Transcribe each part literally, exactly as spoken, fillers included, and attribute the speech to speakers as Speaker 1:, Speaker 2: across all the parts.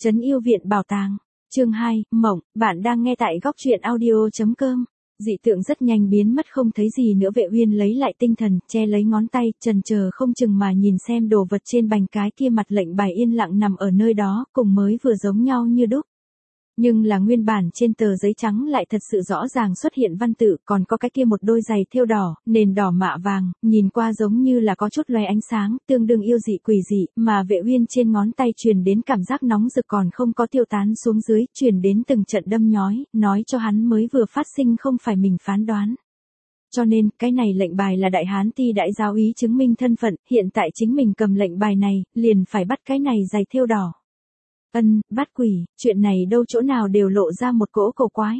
Speaker 1: Trấn yêu viện bảo tàng. Chương hai, Mộng, bạn đang nghe tại góc truyện audio chấm com. Dị tượng rất nhanh biến mất không thấy gì nữa. Vệ Uyên lấy lại tinh thần, che lấy ngón tay, chần chờ không chừng mà nhìn xem đồ vật trên bành cái kia. Mặt lệnh bài yên lặng nằm ở nơi đó, cùng mới vừa giống nhau như đúc. Nhưng là nguyên bản trên tờ giấy trắng lại thật sự rõ ràng xuất hiện văn tự, còn có cái kia một đôi giày thêu đỏ, nền đỏ mạ vàng, nhìn qua giống như là có chút loé ánh sáng, tương đương yêu dị quỷ dị, mà Vệ Uyên trên ngón tay truyền đến cảm giác nóng rực còn không có tiêu tán xuống dưới, truyền đến từng trận đâm nhói, nói cho hắn mới vừa phát sinh không phải mình phán đoán. Cho nên, cái này lệnh bài là đại hán ti đại giáo úy chứng minh thân phận, hiện tại chính mình cầm lệnh bài này, liền phải bắt cái này giày thêu đỏ. Ân, bắt quỷ, chuyện này đâu chỗ nào đều lộ ra một cỗ cổ quái.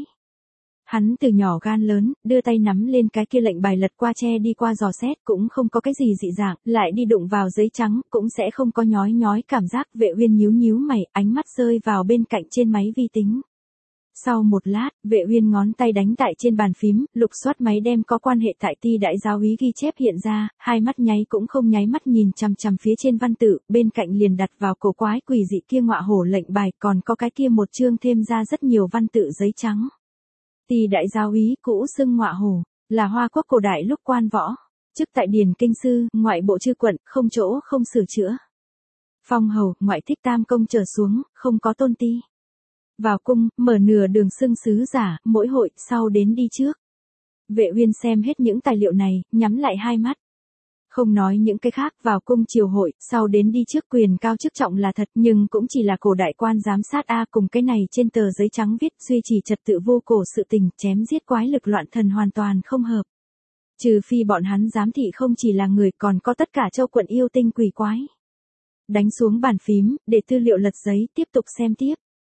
Speaker 1: Hắn từ nhỏ gan lớn, đưa tay nắm lên cái kia lệnh bài lật qua che đi qua dò xét, cũng không có cái gì dị dạng, lại đi đụng vào giấy trắng, cũng sẽ không có nhói nhói cảm giác. Vệ Uyên nhíu nhíu mày, ánh mắt rơi vào bên cạnh trên máy vi tính. Sau một lát, Vệ Uyên ngón tay đánh tại trên bàn phím, lục soát máy đem có quan hệ tại ti đại giáo úy ghi chép hiện ra, hai mắt nháy cũng không nháy mắt nhìn chằm chằm phía trên văn tự, bên cạnh liền đặt vào cổ quái quỷ dị kia ngọa hổ lệnh bài, còn có cái kia một chương thêm ra rất nhiều văn tự giấy trắng. Ti đại giáo úy cũ xưng ngọa hổ, là Hoa Quốc cổ đại lúc quan võ, chức tại điền kinh sư, ngoại bộ chư quận, không chỗ không sửa chữa. Phong hầu, ngoại thích tam công trở xuống, không có tôn ti. Vào cung, mở nửa đường xưng sứ giả, mỗi hội, sau đến đi trước. Vệ Uyên xem hết những tài liệu này, nhắm lại hai mắt. Không nói những cái khác, vào cung triều hội, sau đến đi trước, quyền cao chức trọng là thật, nhưng cũng chỉ là cổ đại quan giám sát a, cùng cái này trên tờ giấy trắng viết duy trì trật tự vô cổ sự tình, chém giết quái lực loạn thần hoàn toàn không hợp. Trừ phi bọn hắn giám thị không chỉ là người, còn có tất cả châu quận yêu tinh quỷ quái. Đánh xuống bàn phím, để tư liệu lật giấy, tiếp tục xem tiếp.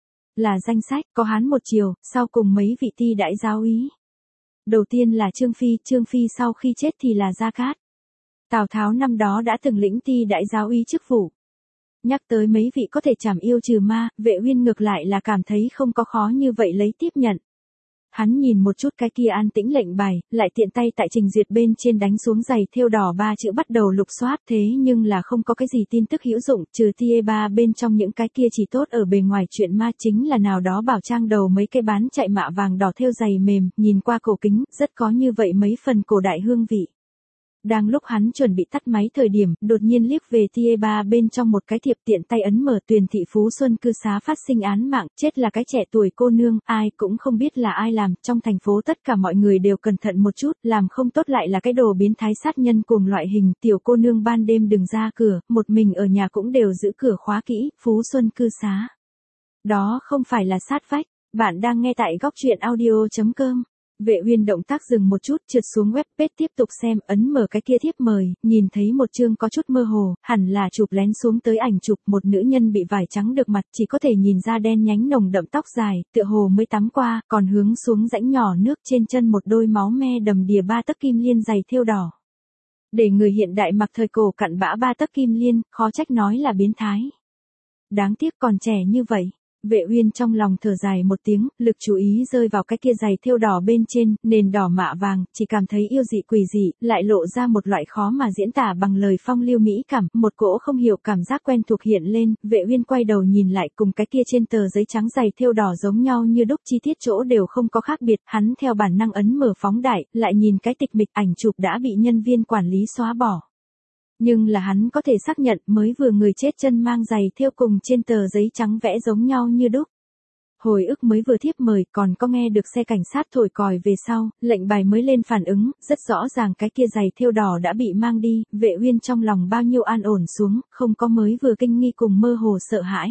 Speaker 1: Là danh sách, có hắn một chiều, sau cùng mấy vị ti đại giáo úy. Đầu tiên là Trương Phi, Trương Phi sau khi chết thì là Gia Cát. Tào Tháo năm đó đã từng lĩnh ti đại giáo úy chức vụ. Nhắc tới mấy vị có thể trảm yêu trừ ma, Vệ Uyên ngược lại là cảm thấy không có khó như vậy lấy tiếp nhận. Hắn nhìn một chút cái kia an tĩnh lệnh bài, lại tiện tay tại trình duyệt bên trên đánh xuống giày thêu đỏ ba chữ, bắt đầu lục soát, thế nhưng là không có cái gì tin tức hữu dụng, trừ tia ba bên trong những cái kia chỉ tốt ở bề ngoài chuyện ma, chính là nào đó bảo trang đầu mấy cái bán chạy mạ vàng đỏ thêu giày mềm, nhìn qua cổ kính, rất có như vậy mấy phần cổ đại hương vị. Đang lúc hắn chuẩn bị tắt máy thời điểm, đột nhiên liếc về tia ba bên trong một cái thiệp, tiện tay ấn mở. Tuyền thị Phú Xuân cư xá phát sinh án mạng, chết là cái trẻ tuổi cô nương, ai cũng không biết là ai làm, trong thành phố tất cả mọi người đều cẩn thận một chút, làm không tốt lại là cái đồ biến thái sát nhân cùng loại hình. Tiểu cô nương ban đêm đừng ra cửa, một mình ở nhà cũng đều giữ cửa khóa kỹ. Phú Xuân cư xá. Đó không phải là sát vách. Bạn đang nghe tại góc truyện audio chấm com. Vệ Uyên động tác dừng một chút, trượt xuống web page tiếp tục xem, ấn mở cái kia thiếp mời, nhìn thấy một chương có chút mơ hồ, hẳn là chụp lén xuống tới ảnh chụp một nữ nhân bị vải trắng được mặt, chỉ có thể nhìn ra đen nhánh nồng đậm tóc dài, tựa hồ mới tắm qua, còn hướng xuống rãnh nhỏ nước trên chân một đôi máu me đầm đìa ba tấc kim liên giày thêu đỏ. Để người hiện đại mặc thời cổ cặn bã ba tấc kim liên, khó trách nói là biến thái. Đáng tiếc còn trẻ như vậy. Vệ Uyên trong lòng thở dài một tiếng, lực chú ý rơi vào cái kia giày thêu đỏ bên trên, nền đỏ mạ vàng, chỉ cảm thấy yêu dị quỷ dị, lại lộ ra một loại khó mà diễn tả bằng lời phong lưu mỹ cảm, một cỗ không hiểu cảm giác quen thuộc hiện lên. Vệ Uyên quay đầu nhìn lại, cùng cái kia trên tờ giấy trắng giày thêu đỏ giống nhau như đúc, chi tiết chỗ đều không có khác biệt, hắn theo bản năng ấn mở phóng đại, lại nhìn cái tịch mịch ảnh chụp đã bị nhân viên quản lý xóa bỏ. Nhưng là hắn có thể xác nhận mới vừa người chết chân mang giày thêu cùng trên tờ giấy trắng vẽ giống nhau như đúc. Hồi ức mới vừa thiếp mời, còn có nghe được xe cảnh sát thổi còi về sau, lệnh bài mới lên phản ứng, rất rõ ràng cái kia giày thêu đỏ đã bị mang đi. Vệ Uyên trong lòng bao nhiêu an ổn xuống, không có mới vừa kinh nghi cùng mơ hồ sợ hãi.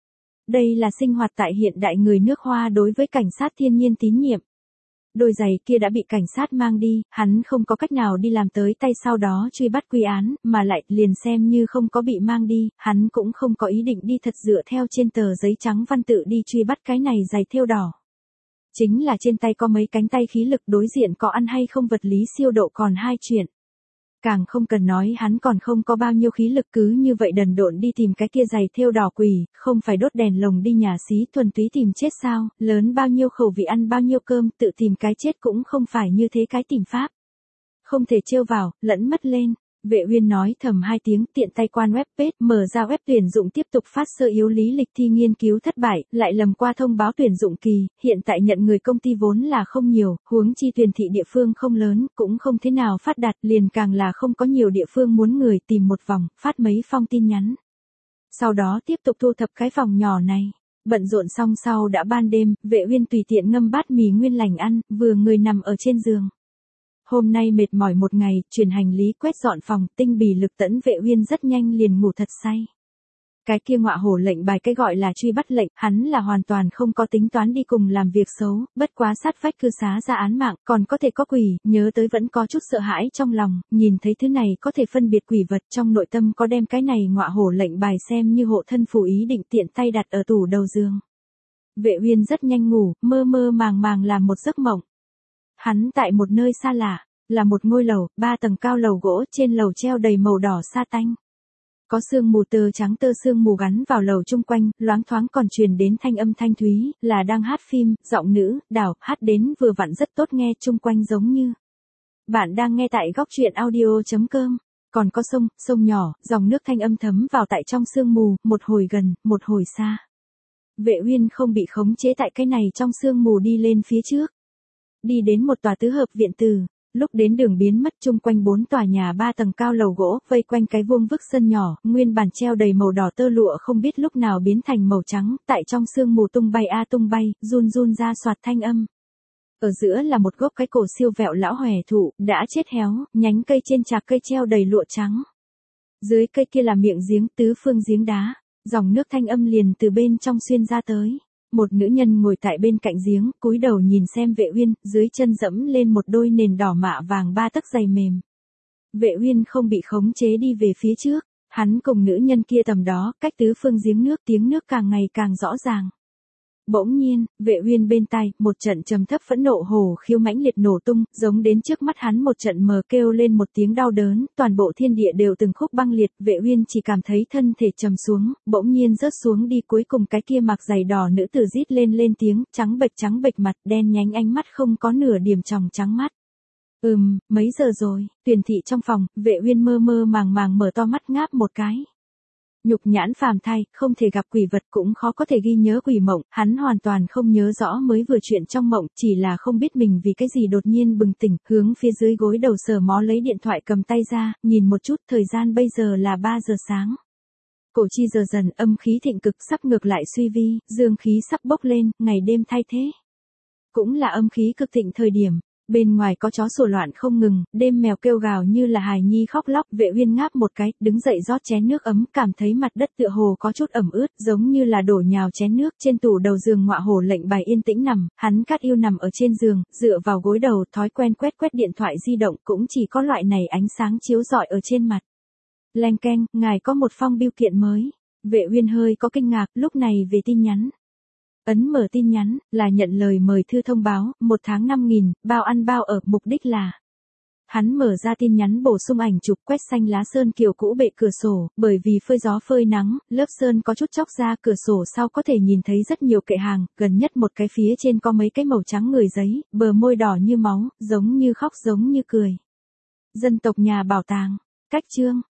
Speaker 1: Đây là sinh hoạt tại hiện đại người nước Hoa đối với cảnh sát thiên nhiên tín nhiệm. Đôi giày kia đã bị cảnh sát mang đi, hắn không có cách nào đi làm tới tay sau đó truy bắt quy án, mà lại liền xem như không có bị mang đi, hắn cũng không có ý định đi thật dựa theo trên tờ giấy trắng văn tự đi truy bắt cái này giày thêu đỏ. Chính là trên tay có mấy cánh tay khí lực, đối diện có ăn hay không vật lý siêu độ còn hai chuyện. Càng không cần nói hắn còn không có bao nhiêu khí lực, cứ như vậy đần độn đi tìm cái kia giày thêu đỏ quỷ, không phải đốt đèn lồng đi nhà xí thuần túy tìm chết sao, lớn bao nhiêu khẩu vị ăn bao nhiêu cơm, tự tìm cái chết cũng không phải như thế cái tìm pháp. Không thể trêu vào, lẫn mất lên. Vệ Uyên nói thầm hai tiếng, tiện tay quan web page, mở ra web tuyển dụng tiếp tục phát sơ yếu lý lịch thi nghiên cứu thất bại, lại lầm qua thông báo tuyển dụng kỳ, hiện tại nhận người công ty vốn là không nhiều, huống chi tuyển thị địa phương không lớn, cũng không thế nào phát đạt, liền càng là không có nhiều địa phương muốn người, tìm một vòng, phát mấy phong tin nhắn. Sau đó tiếp tục thu thập cái phòng nhỏ này. Bận rộn xong sau đã ban đêm, Vệ Uyên tùy tiện ngâm bát mì nguyên lành ăn, vừa người nằm ở trên giường. Hôm nay mệt mỏi một ngày, chuyển hành lý, quét dọn phòng, tinh bì lực tẫn, Vệ Uyên rất nhanh liền ngủ thật say. Cái kia ngọa hổ lệnh bài, cái gọi là truy bắt lệnh, hắn là hoàn toàn không có tính toán đi cùng làm việc xấu, bất quá sát vách cư xá ra án mạng, còn có thể có quỷ, nhớ tới vẫn có chút sợ hãi trong lòng, nhìn thấy thứ này có thể phân biệt quỷ vật, trong nội tâm có đem cái này ngọa hổ lệnh bài xem như hộ thân phù, ý định tiện tay đặt ở tủ đầu giường. Vệ Uyên rất nhanh ngủ, mơ mơ màng màng làm một giấc mộng. Hắn tại một nơi xa lạ, là một ngôi lầu, ba tầng cao lầu gỗ, trên lầu treo đầy màu đỏ sa tanh. Có sương mù tơ trắng, tơ sương mù gắn vào lầu chung quanh, loáng thoáng còn truyền đến thanh âm thanh thúy, là đang hát phim, giọng nữ, đảo, hát đến vừa vặn rất tốt nghe, chung quanh giống như. Bạn đang nghe tại góc truyện audio chấm com. Còn có sông, sông nhỏ, dòng nước thanh âm thấm vào tại trong sương mù, một hồi gần, một hồi xa. Vệ Uyên không bị khống chế tại cái này trong sương mù đi lên phía trước. Đi đến một tòa tứ hợp viện từ. Lúc đến đường biến mất, chung quanh bốn tòa nhà ba tầng cao lầu gỗ, vây quanh cái vuông vức sân nhỏ, nguyên bản treo đầy màu đỏ tơ lụa không biết lúc nào biến thành màu trắng, tại trong sương mù tung bay a tung bay, run run ra soạt thanh âm. Ở giữa là một gốc cái cổ siêu vẹo lão hòe thụ, đã chết héo, nhánh cây trên chạc cây treo đầy lụa trắng. Dưới cây kia là miệng giếng, tứ phương giếng đá, dòng nước thanh âm liền từ bên trong xuyên ra tới. Một nữ nhân ngồi tại bên cạnh giếng, cúi đầu nhìn xem Vệ Uyên, dưới chân dẫm lên một đôi nền đỏ mạ vàng ba tấc giày mềm. Vệ Uyên không bị khống chế đi về phía trước, hắn cùng nữ nhân kia tầm đó, cách tứ phương giếng nước, tiếng nước càng ngày càng rõ ràng. Bỗng nhiên, Vệ Uyên bên tai, một trận trầm thấp phẫn nộ hổ khiếu mãnh liệt nổ tung, giống đến trước mắt hắn một trận mờ, kêu lên một tiếng đau đớn, toàn bộ thiên địa đều từng khúc băng liệt, Vệ Uyên chỉ cảm thấy thân thể trầm xuống, bỗng nhiên rớt xuống đi, cuối cùng cái kia mặc giày đỏ nữ tử rít lên lên tiếng, trắng bệch trắng bệch mặt, đen nhánh ánh mắt không có nửa điểm tròng trắng mắt. Ừm, mấy giờ rồi? Tuyển thị trong phòng, Vệ Uyên mơ mơ màng màng mở to mắt ngáp một cái. Nhục nhãn phàm thai, không thể gặp quỷ vật, cũng khó có thể ghi nhớ quỷ mộng, hắn hoàn toàn không nhớ rõ mới vừa chuyện trong mộng, chỉ là không biết mình vì cái gì đột nhiên bừng tỉnh, hướng phía dưới gối đầu sờ mó lấy điện thoại cầm tay ra, nhìn một chút, thời gian bây giờ là ba giờ sáng. Cổ chi giờ dần, âm khí thịnh cực, sắp ngược lại suy vi, dương khí sắp bốc lên, ngày đêm thay thế. Cũng là âm khí cực thịnh thời điểm. Bên ngoài có chó sủa loạn không ngừng, đêm mèo kêu gào như là hài nhi khóc lóc, Vệ Uyên ngáp một cái, đứng dậy rót chén nước ấm, cảm thấy mặt đất tựa hồ có chút ẩm ướt, giống như là đổ nhào chén nước, trên tủ đầu giường ngọa hổ lệnh bài yên tĩnh nằm, hắn cát yêu nằm ở trên giường, dựa vào gối đầu, thói quen quét quét điện thoại di động, cũng chỉ có loại này ánh sáng chiếu rọi ở trên mặt. Leng keng, ngài có một phong bưu kiện mới. Vệ Uyên hơi có kinh ngạc, lúc này về tin nhắn. Ấn mở tin nhắn, là nhận lời mời thư thông báo, một tháng năm nghìn, bao ăn bao ở, mục đích là. Hắn mở ra tin nhắn bổ sung ảnh chụp quét xanh lá sơn kiểu cũ bệ cửa sổ, bởi vì phơi gió phơi nắng, lớp sơn có chút chóc ra, cửa sổ sau có thể nhìn thấy rất nhiều kệ hàng, gần nhất một cái phía trên có mấy cái màu trắng người giấy, bờ môi đỏ như máu, giống như khóc giống như cười. Dân tộc nhà bảo tàng, cách chương,